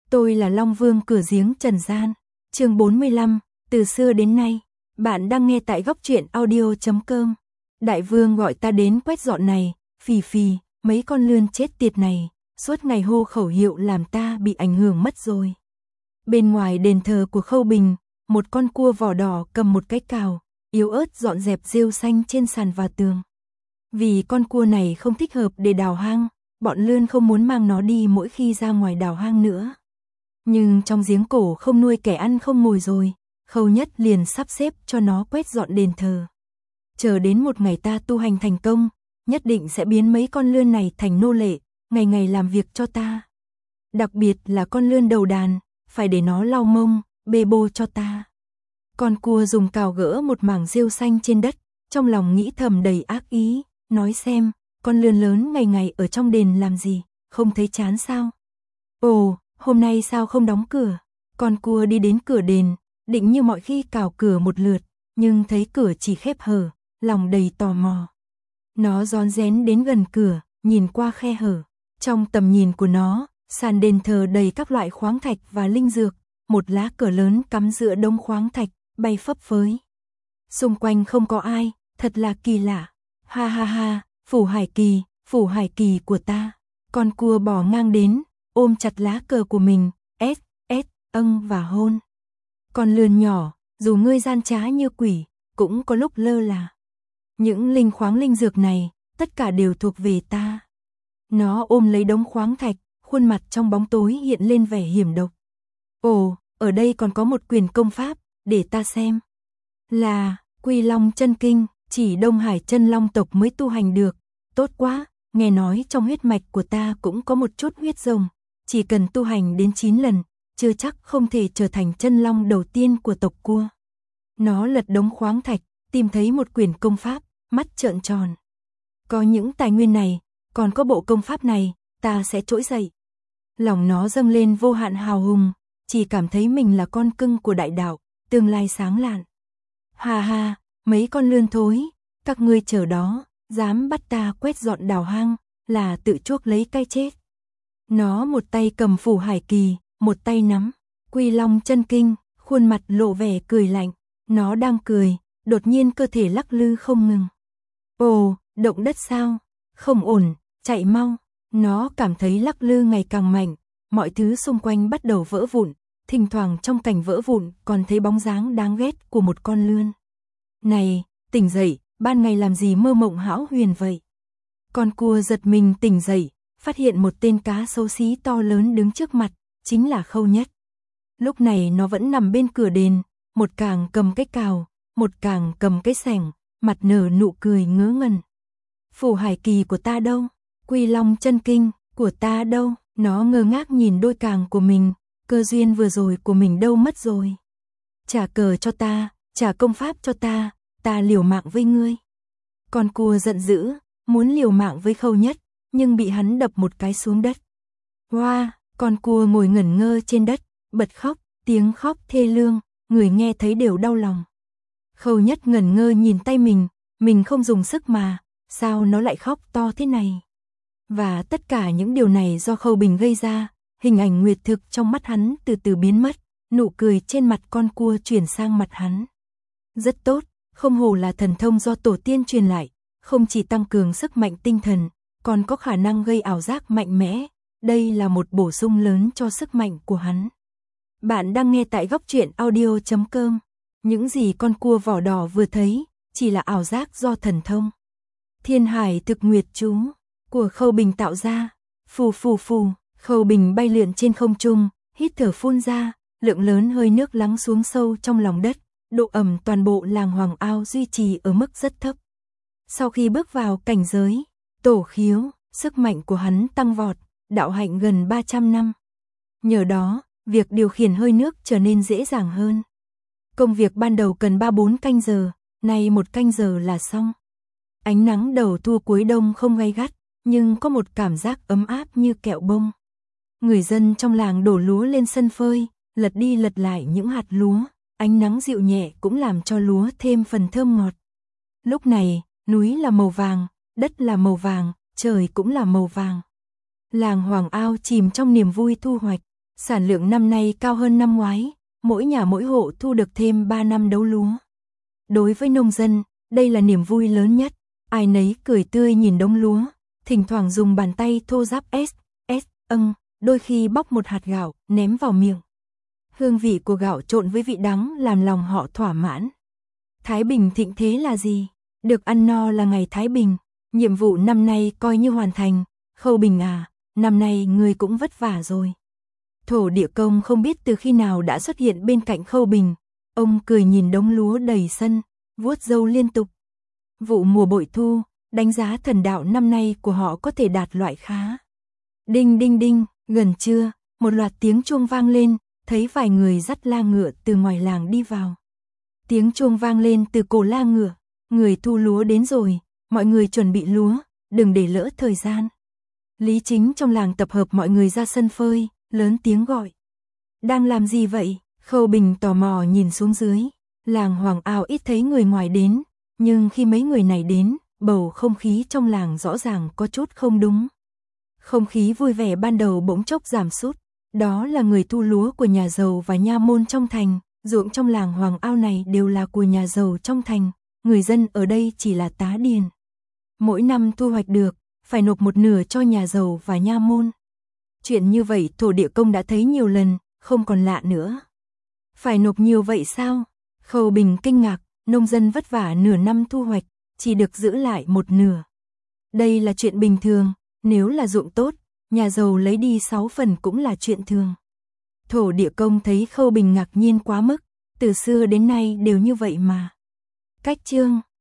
Tôi là Long Vương cửa giếng trần gian. Chương 45, từ xưa đến nay. Bạn đang nghe tại goctruyện.audio.com. Đại vương gọi ta đến quét dọn này, phì phì, mấy con lươn chết tiệt này, suốt ngày hô khẩu hiệu làm ta bị ảnh hưởng mất rồi. Bên ngoài đền thờ của Khâu Bình, một con cua vỏ đỏ cầm một cái cào, yếu ớt dọn dẹp rêu xanh trên sàn và tường. Vì con cua này không thích hợp để đào hang, bọn lươn không muốn mang nó đi mỗi khi ra ngoài đào hang nữa. Nhưng trong giếng cổ không nuôi kẻ ăn không ngồi rồi, Khâu Nhất liền sắp xếp cho nó quét dọn đền thờ. Chờ đến một ngày ta tu hành thành công, nhất định sẽ biến mấy con lươn này thành nô lệ, ngày ngày làm việc cho ta. Đặc biệt là con lươn đầu đàn, phải để nó lau mông, bê bô cho ta. Con cua dùng cào gỡ một mảng rêu xanh trên đất, trong lòng nghĩ thầm đầy ác ý, nói xem, con lươn lớn ngày ngày ở trong đền làm gì, không thấy chán sao? Ồ, hôm nay sao không đóng cửa? Con cua đi đến cửa đền, định như mọi khi cào cửa một lượt, nhưng thấy cửa chỉ khép hở, lòng đầy tò mò. Nó rón rén đến gần cửa, nhìn qua khe hở. Trong tầm nhìn của nó, sàn đền thờ đầy các loại khoáng thạch và linh dược, một lá cờ lớn cắm giữa đống khoáng thạch, bay phấp phới. Xung quanh không có ai, thật là kỳ lạ. Ha ha ha, phủ hải kỳ của ta. Con cua bò ngang đến, ôm chặt lá cờ của mình, âng và hôn. Con lươn nhỏ, dù ngươi gian trá như quỷ, cũng có lúc lơ là. Những linh khoáng linh dược này, tất cả đều thuộc về ta. Nó ôm lấy đống khoáng thạch, khuôn mặt trong bóng tối hiện lên vẻ hiểm độc. Ồ, ở đây còn có một quyền công pháp, để ta xem. Là, Quy Long chân kinh, chỉ Đông Hải chân long tộc mới tu hành được. Tốt quá, nghe nói trong huyết mạch của ta cũng có một chút huyết rồng. Chỉ cần tu hành đến 9 lần, chưa chắc không thể trở thành chân long đầu tiên của tộc cua. Nó lật đống khoáng thạch, tìm thấy một quyển công pháp, mắt trợn tròn. Có những tài nguyên này, còn có bộ công pháp này, ta sẽ trỗi dậy. Lòng nó dâng lên vô hạn hào hùng, chỉ cảm thấy mình là con cưng của đại đạo, tương lai sáng lạn. Ha ha, mấy con lươn thối, các ngươi chờ đó, dám bắt ta quét dọn đào hang, là tự chuốc lấy cái chết. Nó một tay cầm phủ hải kỳ, một tay nắm Quy Long chân kinh, khuôn mặt lộ vẻ cười lạnh. Nó đang cười, đột nhiên cơ thể lắc lư không ngừng. Ồ, động đất sao? Không ổn, chạy mau. Nó cảm thấy lắc lư ngày càng mạnh, mọi thứ xung quanh bắt đầu vỡ vụn, thỉnh thoảng trong cảnh vỡ vụn còn thấy bóng dáng đáng ghét của một con lươn. Này, tỉnh dậy, ban ngày làm gì mơ mộng hão huyền vậy? Con cua giật mình tỉnh dậy, phát hiện một tên cá xấu xí to lớn đứng trước mặt, chính là Khâu Nhất. Lúc này nó vẫn nằm bên cửa đền, một càng cầm cái cào, một càng cầm cái xẻng, mặt nở nụ cười ngớ ngẩn. Phủ hải kỳ của ta đâu? Quy Long chân kinh của ta đâu? Nó ngơ ngác nhìn đôi càng của mình, cơ duyên vừa rồi của mình đâu mất rồi? Trả cờ cho ta, trả công pháp cho ta liều mạng với ngươi. Con cua giận dữ, muốn liều mạng với Khâu Nhất, nhưng bị hắn đập một cái xuống đất. Hoa, con cua ngồi ngẩn ngơ trên đất, bật khóc, tiếng khóc thê lương, người nghe thấy đều đau lòng. Khâu Nhất ngẩn ngơ nhìn tay mình không dùng sức mà, sao nó lại khóc to thế này? Và tất cả những điều này do Khâu Bình gây ra, hình ảnh nguyệt thực trong mắt hắn từ từ biến mất, nụ cười trên mặt con cua chuyển sang mặt hắn. Rất tốt, không hổ là thần thông do tổ tiên truyền lại, không chỉ tăng cường sức mạnh tinh thần, còn có khả năng gây ảo giác mạnh mẽ, đây là một bổ sung lớn cho sức mạnh của hắn. Bạn đang nghe tại goctruyện.audio.com. Những gì con cua vỏ đỏ vừa thấy, chỉ là ảo giác do thần thông. Thiên Hải thực nguyệt chú của Khâu Bình tạo ra. Phù phù phù, Khâu Bình bay lượn trên không trung, hít thở phun ra, lượng lớn hơi nước lắng xuống sâu trong lòng đất, độ ẩm toàn bộ làng Hoàng Ao duy trì ở mức rất thấp. Sau khi bước vào cảnh giới tổ khiếu, sức mạnh của hắn tăng vọt, đạo hạnh gần 300 năm. Nhờ đó, việc điều khiển hơi nước trở nên dễ dàng hơn. Công việc ban đầu cần 3-4 canh giờ, nay 1 canh giờ là xong. Ánh nắng đầu thu cuối đông không gay gắt, nhưng có một cảm giác ấm áp như kẹo bông. Người dân trong làng đổ lúa lên sân phơi, lật đi lật lại những hạt lúa, ánh nắng dịu nhẹ cũng làm cho lúa thêm phần thơm ngọt. Lúc này, núi là màu vàng, đất là màu vàng, trời cũng là màu vàng. Làng Hoàng Ao chìm trong niềm vui thu hoạch, Sản lượng năm nay cao hơn năm ngoái, mỗi nhà mỗi hộ thu được thêm 3 năm đấu lúa. Đối với nông dân, đây là niềm vui lớn nhất, ai nấy cười tươi nhìn đống lúa, thỉnh thoảng dùng bàn tay thô ráp đôi khi bóc một hạt gạo, ném vào miệng. Hương vị của gạo trộn với vị đắng làm lòng họ thỏa mãn. Thái Bình thịnh thế là gì? Được ăn no là ngày Thái Bình, nhiệm vụ năm nay coi như hoàn thành. Khâu Bình à, năm nay người cũng vất vả rồi. Thổ địa công không biết từ khi nào đã xuất hiện bên cạnh Khâu Bình, ông cười nhìn đống lúa đầy sân, vuốt râu liên tục. Vụ mùa bội thu, đánh giá thần đạo năm nay của họ có thể đạt loại khá. Đinh đinh đinh, gần trưa, một loạt tiếng chuông vang lên, thấy vài người dắt la ngựa từ ngoài làng đi vào. Tiếng chuông vang lên từ cổ la ngựa, người thu lúa đến rồi, mọi người chuẩn bị lúa, đừng để lỡ thời gian. Lý Chính trong làng tập hợp mọi người ra sân phơi, lớn tiếng gọi. Đang làm gì vậy? Khâu Bình tò mò nhìn xuống dưới, làng Hoàng Ao ít thấy người ngoài đến, nhưng khi mấy người này đến, bầu không khí trong làng rõ ràng có chút không đúng. Không khí vui vẻ ban đầu bỗng chốc giảm sút, đó là người thu lúa của nhà giàu và nha môn trong thành, ruộng trong làng Hoàng Ao này đều là của nhà giàu trong thành, người dân ở đây chỉ là tá điền. Mỗi năm thu hoạch được, phải nộp một nửa cho nhà giàu và nha môn. Chuyện như vậy thổ địa công đã thấy nhiều lần, không còn lạ nữa. Phải nộp nhiều vậy sao? Khâu Bình kinh ngạc, nông dân vất vả nửa năm thu hoạch, chỉ được giữ lại một nửa. Đây là chuyện bình thường, nếu là ruộng tốt, nhà giàu lấy đi 6 phần cũng là chuyện thường. Thổ địa công thấy Khâu Bình ngạc nhiên quá mức, từ xưa đến nay đều như vậy mà. Cách chương